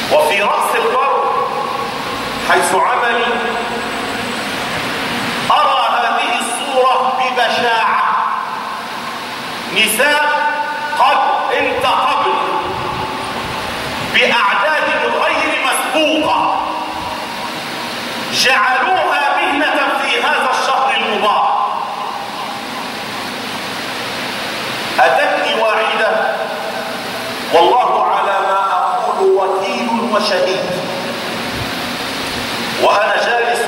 وفي رأس البر حيث عملي أرى هذه الصورة ببشاعة. نساء قد انتقبن بأعداد غير مسبوقة، جعلوها مهنة في هذا الشهر المبارك. أتتني واحدة والله على ما أقول وكيل وشهيد، وأنا جالس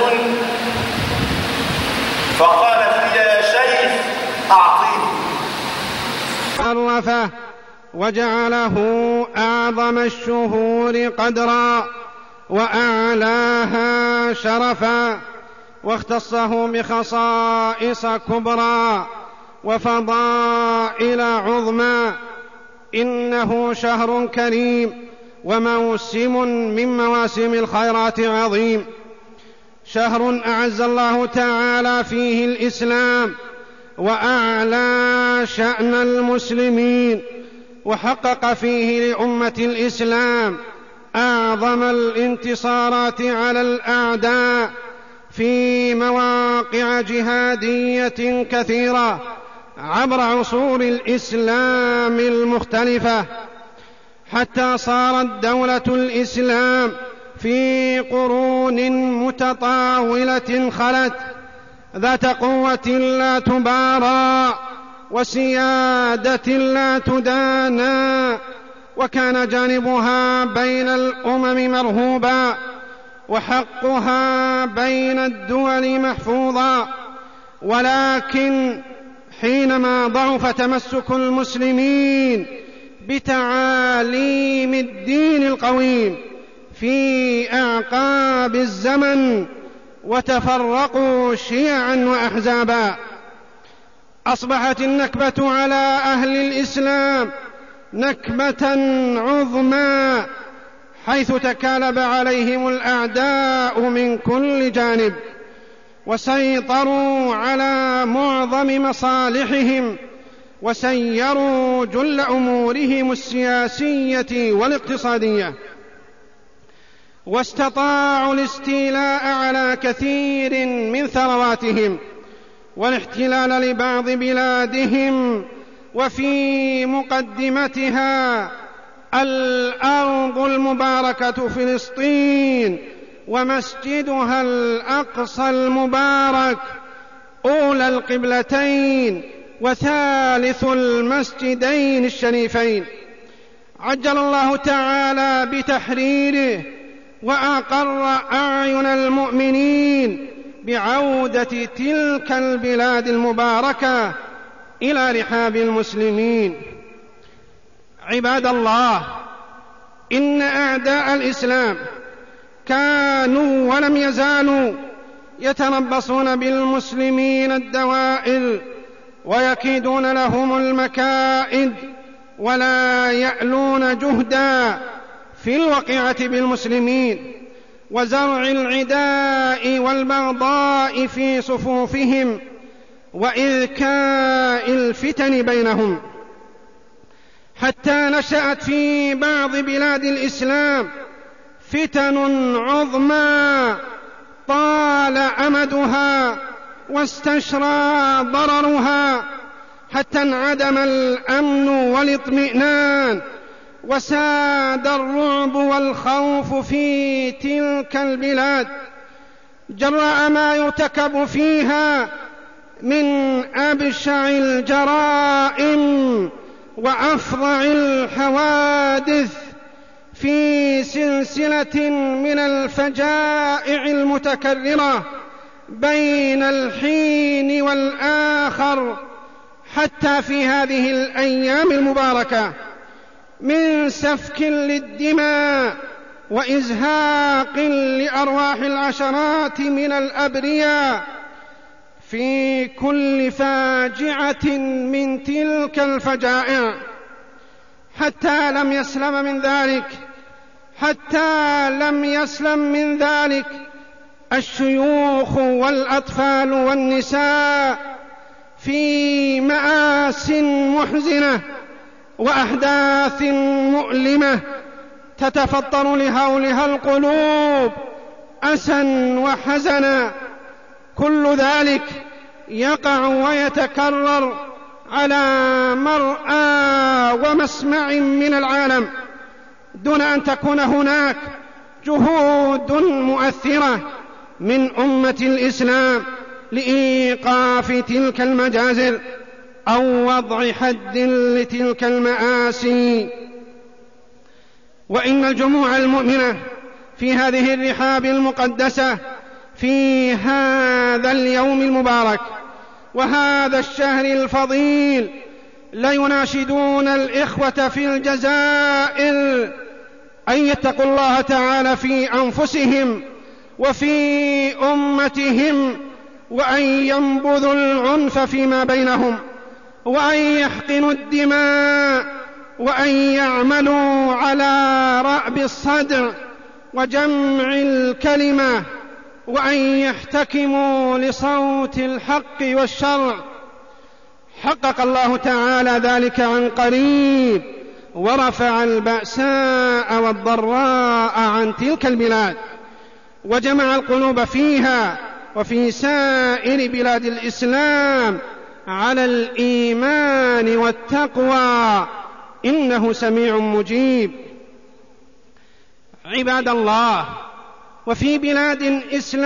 فقالت لي يا شيخ أعطيني. عرفه وجعله أعظم الشهور قدرا وأعلاها شرفا، واختصه بخصائص كبرى وفضائل عظمى. إنه شهر كريم وموسم من مواسم الخيرات عظيم، شهر أعز الله تعالى فيه الإسلام وأعلى شأن المسلمين، وحقق فيه لأمة الإسلام أعظم الانتصارات على الأعداء في مواقع جهادية كثيرة عبر عصور الإسلام المختلفة، حتى صارت دولة الإسلام في قرون متطاولة خلت ذات قوة لا تبارى وسيادة لا تدانى، وكان جانبها بين الأمم مرهوبا وحقها بين الدول محفوظا. ولكن حينما ضعف تمسك المسلمين بتعاليم الدين القويم في أعقاب الزمن وتفرقوا شيعا وأحزابا، أصبحت النكبة على أهل الإسلام نكبة عظمى، حيث تكالب عليهم الأعداء من كل جانب وسيطروا على معظم مصالحهم وسيروا جل أمورهم السياسية والاقتصادية، واستطاعوا الاستيلاء على كثير من ثرواتهم والاحتلال لبعض بلادهم، وفي مقدمتها الأرض المباركة فلسطين ومسجدها الأقصى المبارك أولى القبلتين وثالث المسجدين الشريفين. عجل الله تعالى بتحريره وأقر أعين المؤمنين بعودة تلك البلاد المباركة إلى رحاب المسلمين. عباد الله، إن أعداء الإسلام كانوا ولم يزالوا يتربصون بالمسلمين الدوائر ويكيدون لهم المكائد، ولا يألون جهدا في الوقعة بالمسلمين وزرع العداء والبغضاء في صفوفهم وإذكاء الفتن بينهم، حتى نشأت في بعض بلاد الإسلام فتن عظمى طال أمدها واستشرى ضررها، حتى انعدم الأمن والاطمئنان وساد الرعب والخوف في تلك البلاد جراء ما يرتكب فيها من أبشع الجرائم وأفظع الحوادث في سلسلة من الفجائع المتكررة بين الحين والآخر، حتى في هذه الأيام المباركة، من سفك للدماء وإزهاق لأرواح العشرات من الأبرياء في كل فاجعة من تلك الفجائع، حتى لم يسلم من ذلك الشيوخ والأطفال والنساء في مآس محزنة وأحداث مؤلمة تتفطر لهولها القلوب أسا وحزنا. كل ذلك يقع ويتكرر على مرأى ومسمع من العالم دون أن تكون هناك جهود مؤثرة من أمة الإسلام لإيقاف تلك المجازر أو وضع حد لتلك المآسي. وإن الجموع المؤمنة في هذه الرحاب المقدسة في هذا اليوم المبارك وهذا الشهر الفضيل ليناشدون الإخوة في الجزائر أن يتقوا الله تعالى في أنفسهم وفي أمتهم، وأن ينبذوا العنف فيما بينهم، وأن يحقنوا الدماء، وأن يعملوا على رأب الصدر وجمع الكلمة، وأن يحتكموا لصوت الحق والشرع. حقق الله تعالى ذلك عن قريب ورفع البأساء والضراء عن تلك البلاد وجمع القلوب فيها وفي سائر بلاد الإسلام على الإيمان والتقوى، إنه سميع مجيب. عباد الله، وفي بلاد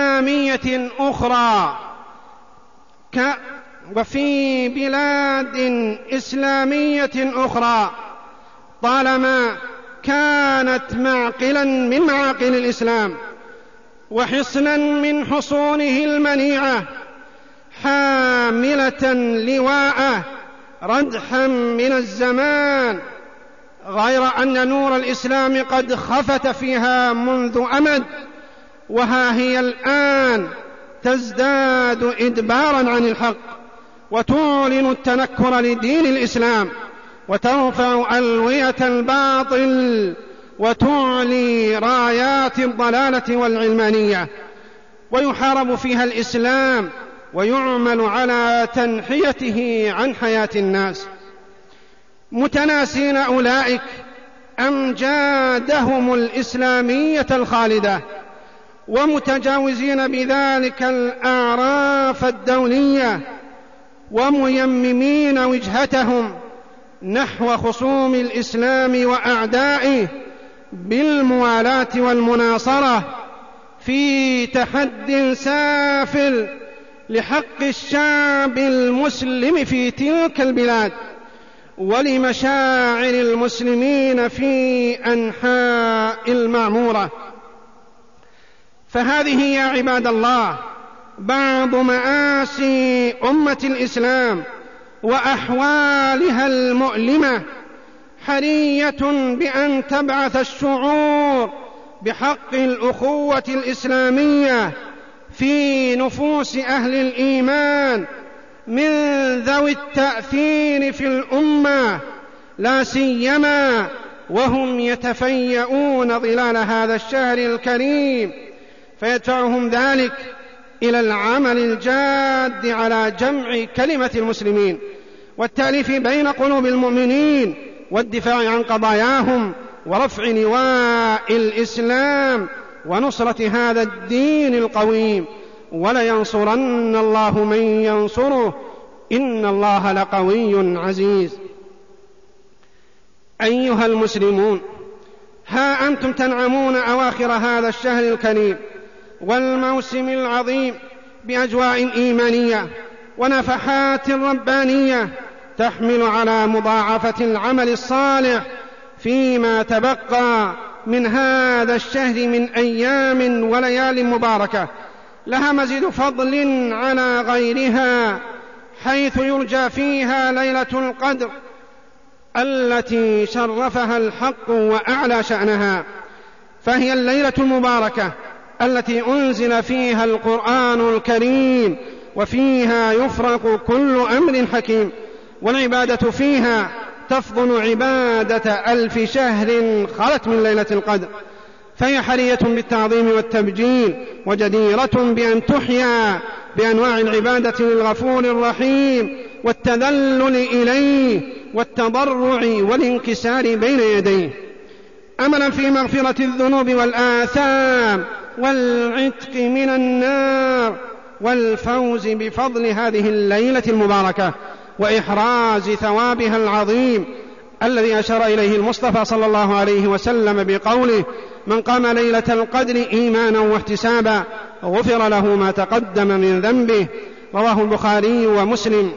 إسلامية أخرى طالما كانت معقلا من معاقل الإسلام وحصنا من حصونه المنيعة، حاملة لواءه ردحا من الزمان، غير أن نور الإسلام قد خفت فيها منذ أمد، وها هي الآن تزداد إدبارا عن الحق وتعلن التنكر لدين الإسلام وترفع ألوية الباطل وتعلي رايات الضلالة والعلمانية، ويحارب فيها الإسلام ويعمل على تنحيته عن حياة الناس، متناسين أولئك أمجادهم الإسلامية الخالدة ومتجاوزين بذلك الأعراف الدولية وميممين وجهتهم نحو خصوم الإسلام وأعدائه بالموالاة والمناصرة في تحد سافر لحق الشعب المسلم في تلك البلاد ولمشاعر المسلمين في أنحاء المعمورة. فهذه يا عباد الله بعض مآسي أمة الإسلام وأحوالها المؤلمة، حرية بأن تبعث الشعور بحق الأخوة الإسلامية في نفوس أهل الإيمان من ذوي التأثير في الأمة، لا سيما وهم يتفيئون ظلال هذا الشهر الكريم، فيدفعهم ذلك إلى العمل الجاد على جمع كلمة المسلمين والتأليف بين قلوب المؤمنين والدفاع عن قضاياهم ورفع لواء الإسلام ونصرة هذا الدين القويم. ولينصرن الله من ينصره إن الله لقوي عزيز. أيها المسلمون، ها أنتم تنعمون أواخر هذا الشهر الكريم والموسم العظيم بأجواء إيمانية ونفحات ربانية تحمل على مضاعفة العمل الصالح فيما تبقى من هذا الشهر من أيام وليال مباركة لها مزيد فضل على غيرها، حيث يرجى فيها ليلة القدر التي شرفها الحق وأعلى شأنها، فهي الليلة المباركة التي أنزل فيها القرآن الكريم وفيها يفرق كل أمر حكيم، والعبادة فيها تفضل عبادة 1000 شهر خلت من ليلة القدر، فهي حرية بالتعظيم والتبجيل وجديرة بأن تحيا بأنواع العبادة للغفور الرحيم والتذلل إليه والتضرع والانكسار بين يديه. أملا في مغفرة الذنوب والآثام والعتق من النار والفوز بفضل هذه الليلة المباركة وإحراز ثوابها العظيم الذي أشار إليه المصطفى صلى الله عليه وسلم بقوله: من قام ليلة القدر إيمانا واحتسابا غفر له ما تقدم من ذنبه. رواه البخاري ومسلم.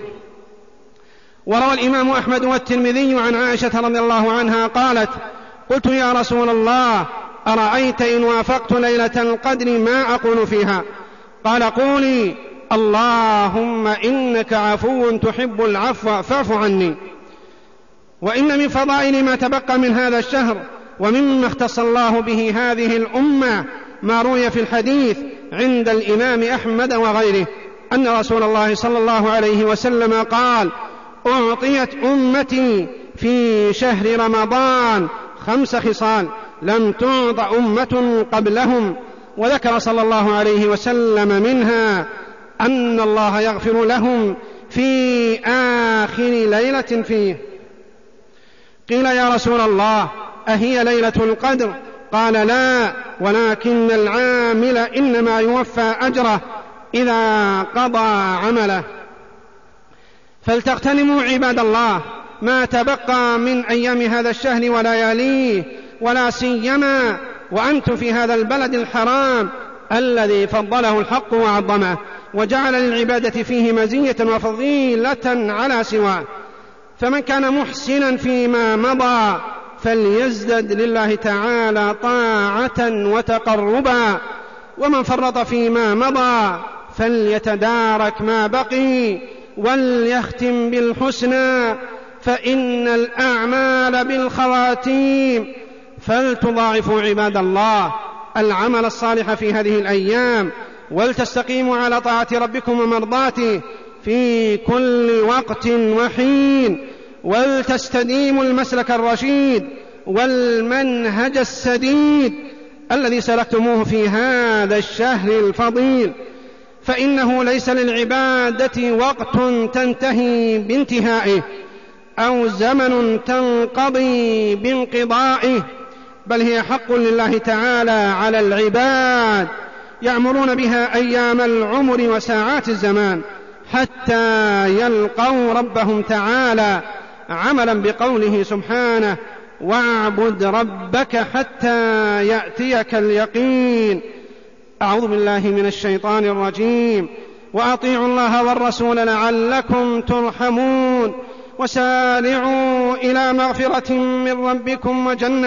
وروى الإمام أحمد والترمذي عن عائشة رضي الله عنها قالت: قلت يا رسول الله أرأيت إن وافقت ليلة القدر ما أقول فيها؟ قال: قولي اللهم إنك عفو تحب العفو فاعف عني. وإن من فضائل ما تبقى من هذا الشهر ومما اختص الله به هذه الأمة ما روي في الحديث عند الإمام أحمد وغيره أن رسول الله صلى الله عليه وسلم قال: أعطيت أمتي في شهر رمضان 5 خصال لم تعط أمة قبلهم، وذكر صلى الله عليه وسلم منها أن الله يغفر لهم في آخر ليلة فيه. قيل يا رسول الله أهي ليلة القدر؟ قال: لا، ولكن العامل إنما يوفى أجره إذا قضى عمله. فلتغتنموا عباد الله ما تبقى من أيام هذا الشهر ولياليه، ولا سيما وأنتم في هذا البلد الحرام الذي فضله الحق وعظمه وجعل للعبادة فيه مزية وفضيلة على سواه. فمن كان محسنا فيما مضى فليزدد لله تعالى طاعة وتقربا، ومن فرط فيما مضى فليتدارك ما بقي وليختم بالحسنى، فإن الأعمال بالخواتيم. فلتضاعفوا عباد الله العمل الصالح في هذه الأيام، ولتستقيموا على طاعة ربكم ومرضاته في كل وقت وحين، ولتستديموا المسلك الرشيد والمنهج السديد الذي سلكتموه في هذا الشهر الفضيل، فإنه ليس للعبادة وقت تنتهي بانتهائه أو زمن تنقضي بانقضائه، بل هي حق لله تعالى على العباد يعمرون بها أيام العمر وساعات الزمان حتى يلقوا ربهم تعالى، عملا بقوله سبحانه: واعبد ربك حتى يأتيك اليقين. أعوذ بالله من الشيطان الرجيم. وأطيعوا الله والرسول لعلكم ترحمون. وسارعوا إلى مغفرة من ربكم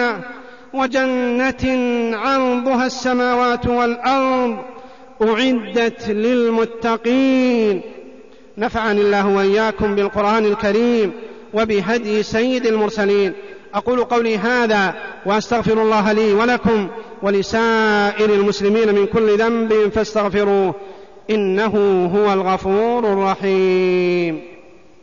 وجنة عرضها السماوات والأرض أعدت للمتقين. نفعني الله وإياكم بالقرآن الكريم وبهدي سيد المرسلين. أقول قولي هذا وأستغفر الله لي ولكم ولسائر المسلمين من كل ذنب فاستغفروه إنه هو الغفور الرحيم.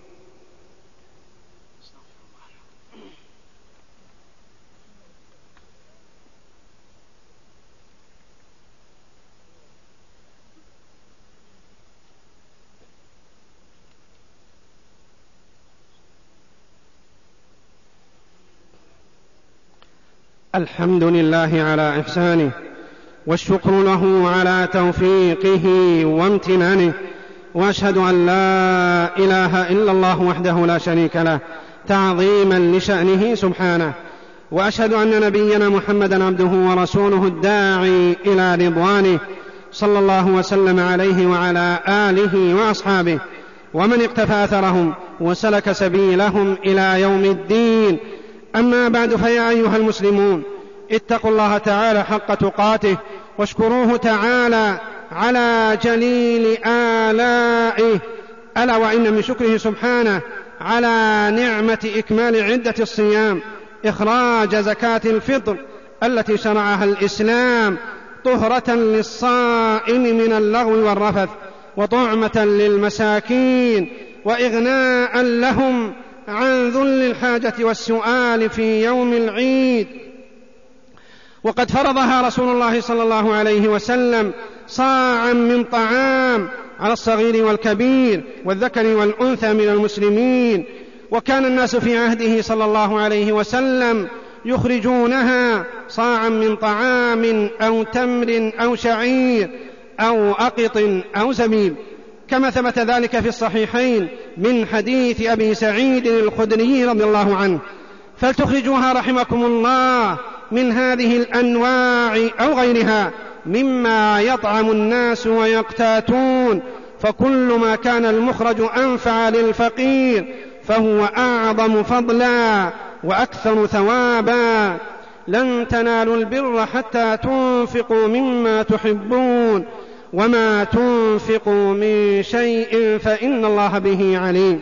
الحمد لله على إحسانه، والشكر له على توفيقه وامتنانه، وأشهد أن لا إله إلا الله وحده لا شريك له تعظيما لشأنه سبحانه، وأشهد أن نبينا محمدا عبده ورسوله الداعي إلى رضوانه، صلى الله وسلم عليه وعلى آله وأصحابه ومن اقتفى أثرهم وسلك سبيلهم إلى يوم الدين. أما بعد، فيا أيها المسلمون اتقوا الله تعالى حق تقاته، واشكروه تعالى على جليل آلائه، ألا وإن من شكره سبحانه على نعمة إكمال عدة الصيام إخراج زكاة الفطر التي شرعها الإسلام طهرة للصائم من اللغو والرفث، وطعمة للمساكين، وإغناء لهم عن ذل الحاجة والسؤال في يوم العيد. وقد فرضها رسول الله صلى الله عليه وسلم صاعا من طعام على الصغير والكبير والذكر والأنثى من المسلمين. وكان الناس في عهده صلى الله عليه وسلم يخرجونها صاعا من طعام أو تمر أو شعير أو أقط أو زبيب، كما ثبت ذلك في الصحيحين من حديث أبي سعيد الخدري رضي الله عنه. فلتخرجوها رحمكم الله من هذه الأنواع أو غيرها مما يطعم الناس ويقتاتون، فكل ما كان المخرج أنفع للفقير فهو أعظم فضلا وأكثر ثوابا. لن تنالوا البر حتى تنفقوا مما تحبون وما تنفقوا من شيء فإن الله به عليم.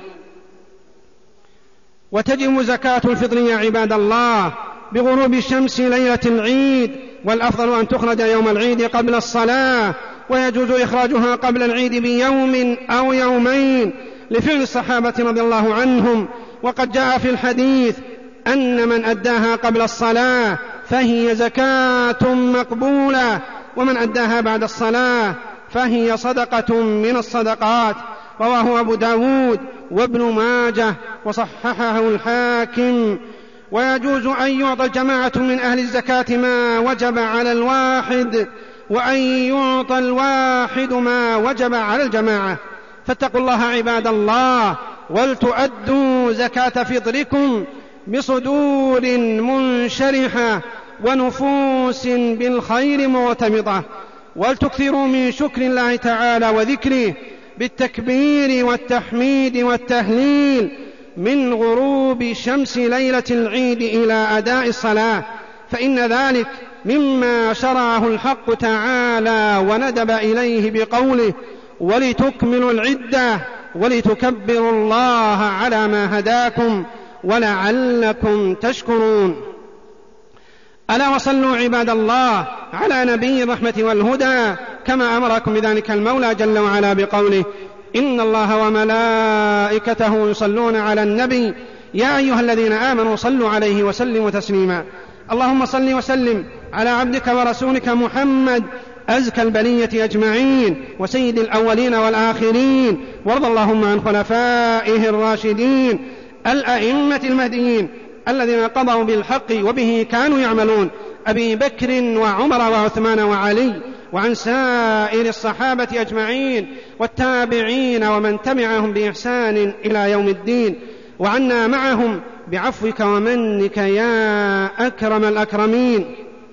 وتجب زكاة الفطر يا عباد الله بغروب الشمس ليلة العيد، والأفضل أن تخرج يوم العيد قبل الصلاة، ويجوز إخراجها قبل العيد بيوم أو يومين لفعل الصحابة رضي الله عنهم. وقد جاء في الحديث أن من أداها قبل الصلاة فهي زكاة مقبولة، ومن أداها بعد الصلاة فهي صدقة من الصدقات. رواه أبو داود وابن ماجه وصححه الحاكم. ويجوز أن يعطى الجماعة من أهل الزكاة ما وجب على الواحد، وأن يعطى الواحد ما وجب على الجماعة. فاتقوا الله عباد الله، ولتؤدوا زكاة فطركم بصدور منشرحة ونفوس بالخير مرتبطة، ولتكثروا من شكر الله تعالى وذكره بالتكبير والتحميد والتهليل من غروب شمس ليلة العيد إلى أداء الصلاة، فإن ذلك مما شرعه الحق تعالى وندب إليه بقوله: ولتكملوا العدة ولتكبروا الله على ما هداكم ولعلكم تشكرون. ألا وصلوا عباد الله على نبي الرحمة والهدى كما أمركم بذلك المولى جل وعلا بقوله: إن الله وملائكته يصلون على النبي يا أيها الذين آمنوا صلوا عليه وسلموا تسليما. اللهم صل وسلم على عبدك ورسولك محمد أزكى البلية أجمعين وسيد الأولين والآخرين، وارض اللهم عن خلفائه الراشدين الأئمة المهديين الذين قضوا بالحق وبه كانوا يعملون، أبي بكر وعمر وعثمان وعلي، وعن سائر الصحابة أجمعين والتابعين ومن تبعهم بإحسان إلى يوم الدين، وعنا معهم بعفوك ومنك يا أكرم الأكرمين.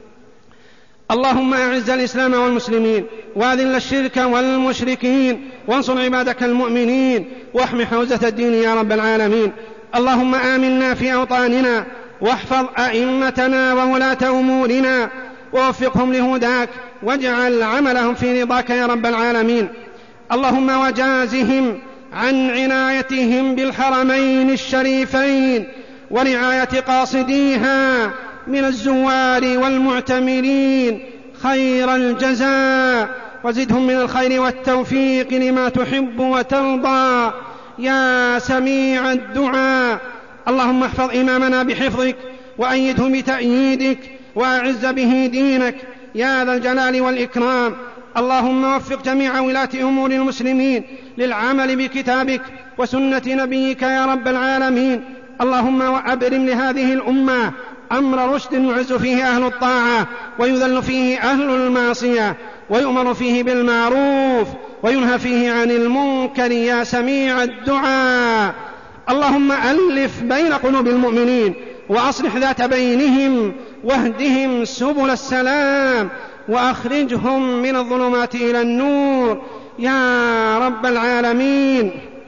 اللهم أعز الإسلام والمسلمين وأذل الشرك والمشركين، وانصر عبادك المؤمنين واحم حوزة الدين يا رب العالمين. اللهم آمنا في أوطاننا، واحفظ أئمتنا وولاة أمورنا ووفقهم لهداك، واجعل عملهم في رضاك يا رب العالمين. اللهم وجازهم عن عنايتهم بالحرمين الشريفين ورعاية قاصديها من الزوار والمعتمرين خير الجزاء، وزدهم من الخير والتوفيق لما تحب وترضى يا سميع الدعاء. اللهم احفظ إمامنا بحفظك، وأيده بتأييدك، وأعز به دينك يا ذا الجلال والإكرام. اللهم وفق جميع ولاة أمور المسلمين للعمل بكتابك وسنة نبيك يا رب العالمين. اللهم وأبرم لهذه الأمة أمر رشد يعز فيه أهل الطاعة ويذل فيه أهل المعصية، ويؤمر فيه بالمعروف وينهى فيه عن المنكر يا سميع الدعاء. اللهم ألف بين قلوب المؤمنين وأصلح ذات بينهم، واهدهم سبل السلام، وأخرجهم من الظلمات إلى النور يا رب العالمين.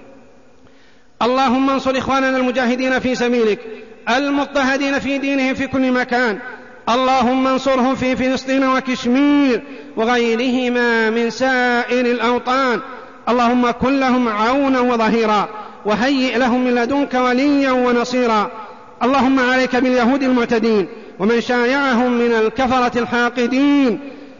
اللهم انصر إخواننا المجاهدين في سبيلك المضطهدين في دينهم في كل مكان. اللهم انصرهم في فلسطين وكشمير وغيرهما من سائر الأوطان. اللهم كن لهم عونا وظهيرا، وهيئ لهم من لدنك وليا ونصيرا. اللهم عليك باليهود المعتدين ومن شايعهم من الكفرة الحاقدين.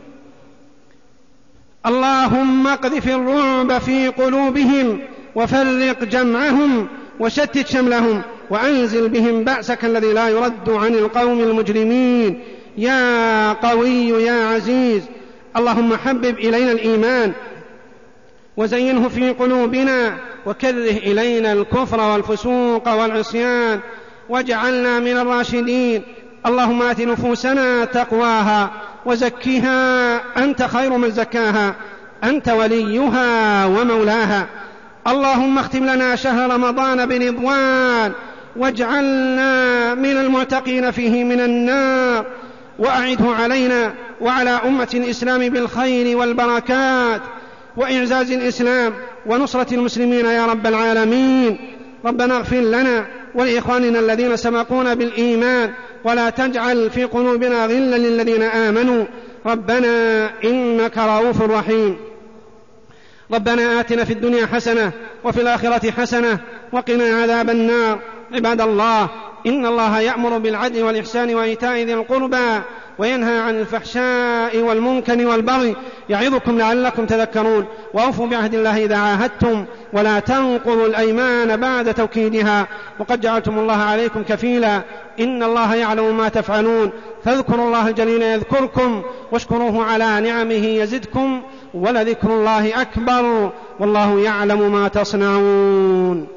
اللهم اقذف الرعب في قلوبهم وفرق جمعهم وشتت شملهم، وأنزل بهم بأسك الذي لا يرد عن القوم المجرمين يا قوي يا عزيز. اللهم حبب إلينا الإيمان وزينه في قلوبنا، وكره إلينا الكفر والفسوق والعصيان، واجعلنا من الراشدين. اللهم آت نفوسنا تقواها وزكها أنت خير من زكاها أنت وليها ومولاها. اللهم اختم لنا شهر رمضان برضوان واجعلنا من المعتقين فيه من النار، وأعده علينا وعلى أمة الإسلام بالخير والبركات وإعزاز الإسلام ونصرة المسلمين يا رب العالمين. ربنا اغفر لنا ولإخواننا الذين سبقونا بالإيمان ولا تجعل في قلوبنا غلا للذين آمنوا ربنا إنك رؤوف رحيم. ربنا آتنا في الدنيا حسنة وفي الآخرة حسنة وقنا عذاب النار. عباد الله، إن الله يأمر بالعدل والإحسان وإيتاء ذي القربى وينهى عن الفحشاء والمنكر والبغي يعظكم لعلكم تذكرون. وأوفوا بعهد الله إذا عاهدتم ولا تنقضوا الأيمان بعد توكيدها وقد جعلتم الله عليكم كفيلا إن الله يعلم ما تفعلون. فاذكروا الله الجليل يذكركم واشكروه على نعمه يزدكم ولذكر الله أكبر والله يعلم ما تصنعون.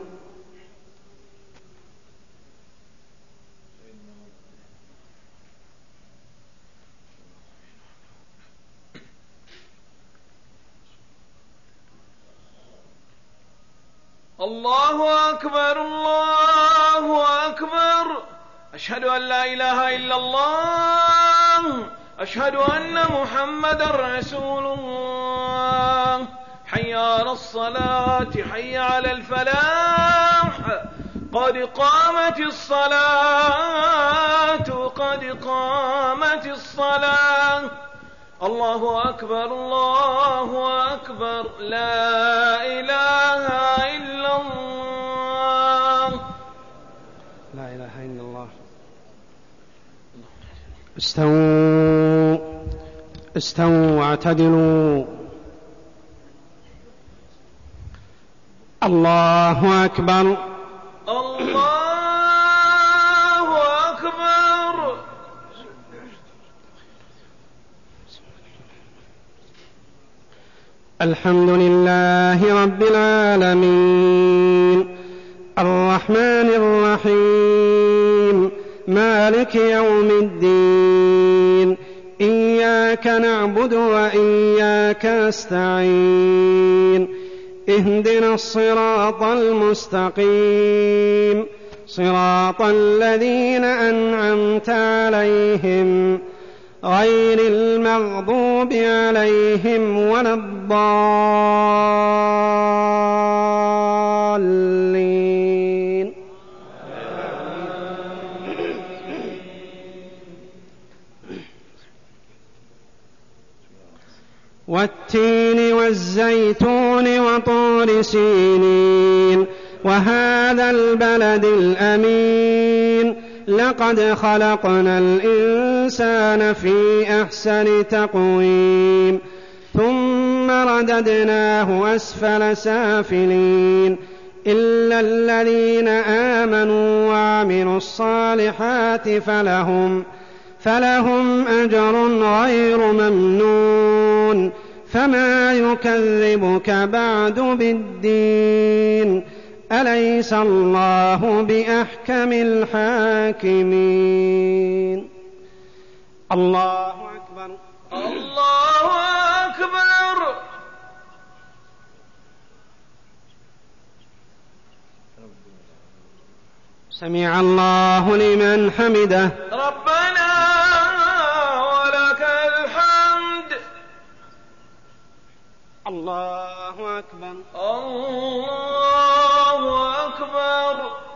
الله أكبر الله أكبر. أشهد أن لا إله إلا الله. أشهد أن محمدًا رسول الله. حي على الصلاة حي على الفلاح قد قامت الصلاة قد قامت الصلاة. الله أكبر الله أكبر لا إله إلا الله لا إله إلا الله. استووا استووا واعتدلوا. الله أكبر الله أكبر. الحمد لله رب العالمين الرحمن الرحيم مالك يوم الدين إياك نعبد وإياك نستعين اهدنا الصراط المستقيم صراط الذين أنعمت عليهم غير المغضوب عليهم ولا الضالين. والتين والزيتون وطور سينين وهذا البلد الأمين لقد خلقنا الإنسان في أحسن تقويم ثم رددناه أسفل سافلين إلا الذين آمنوا وعملوا الصالحات فلهم أجر غير ممنون فما يكذبك بعد بالدين أليس الله بأحكم الحاكمين. الله أكبر الله أكبر. سمع الله لمن حمده ربنا ولك الحمد. الله أكبر الله أكبر.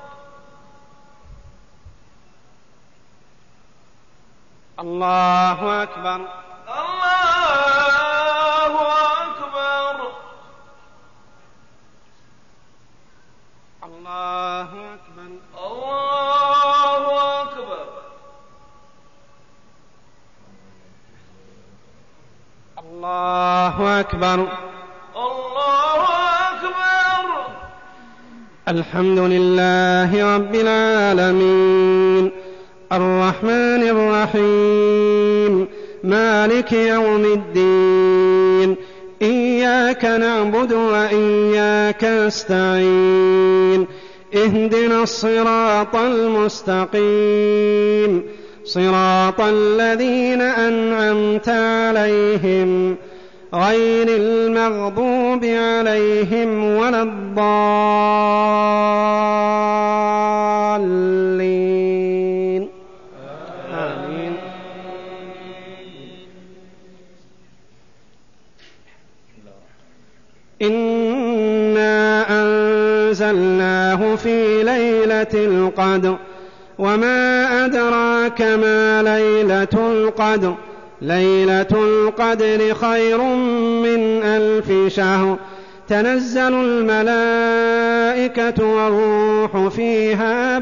الله أكبر الله أكبر. الله أكبر الله أكبر. الله أكبر الله أكبر. الحمد لله رب العالمين الرحمن الرحيم مالك يوم الدين إياك نعبد وإياك نستعين اهدنا الصراط المستقيم صراط الذين أنعمت عليهم غير المغضوب عليهم ولا الضالين آمين. إنا أنزلناه في ليلة القدر وما أدراك ما ليلة القدر ليلة القدر خير من 1000 شهر تنزل الملائكة والروح فيها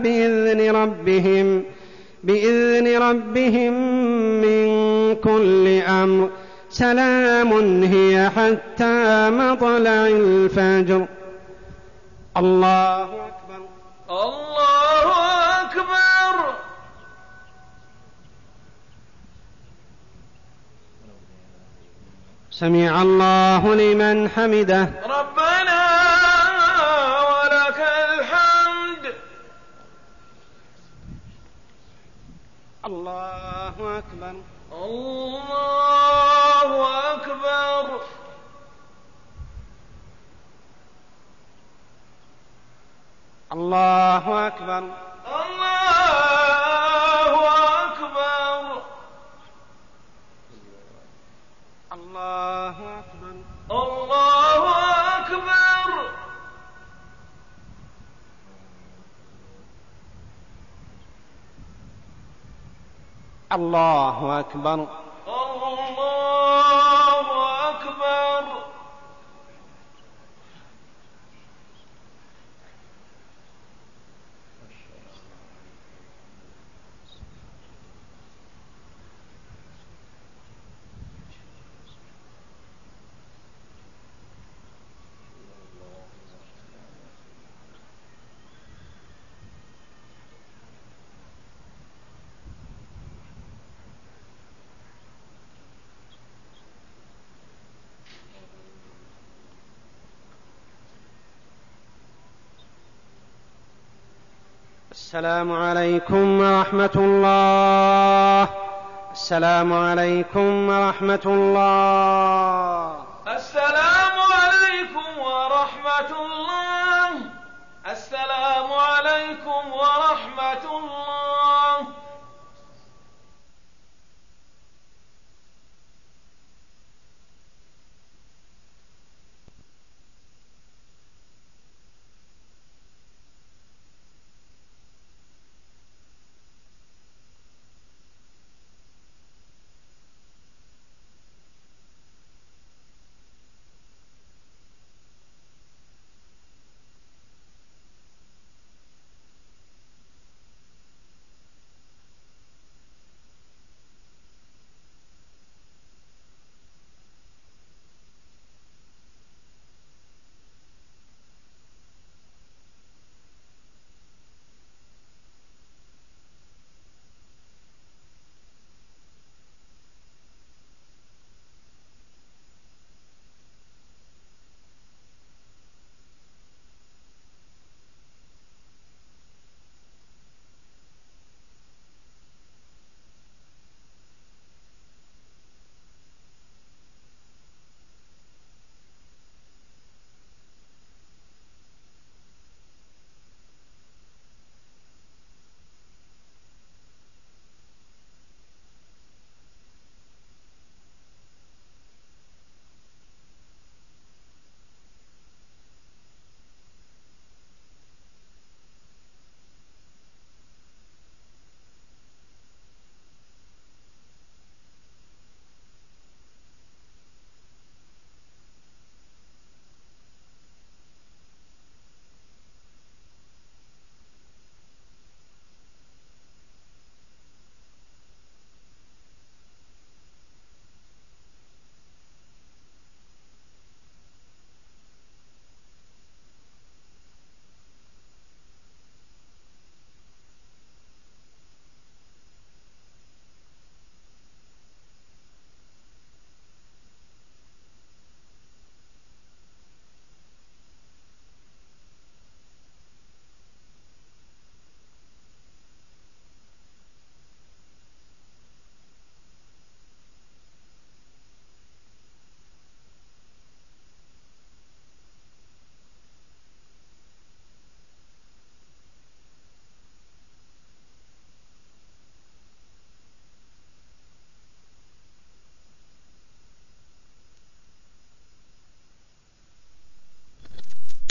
بإذن ربهم من كل أمر سلام هي حتى مطلع الفجر. الله أكبر. الله أكبر. سمع الله لمن حمده. ربنا ولك الحمد. الله أكبر. الله أكبر. الله أكبر. الله أكبر. الله أكبر. الله أكبر. الله أكبر. الله أكبر. السلام عليكم ورحمة الله. السلام عليكم ورحمة الله. السلام عليكم ورحمة الله.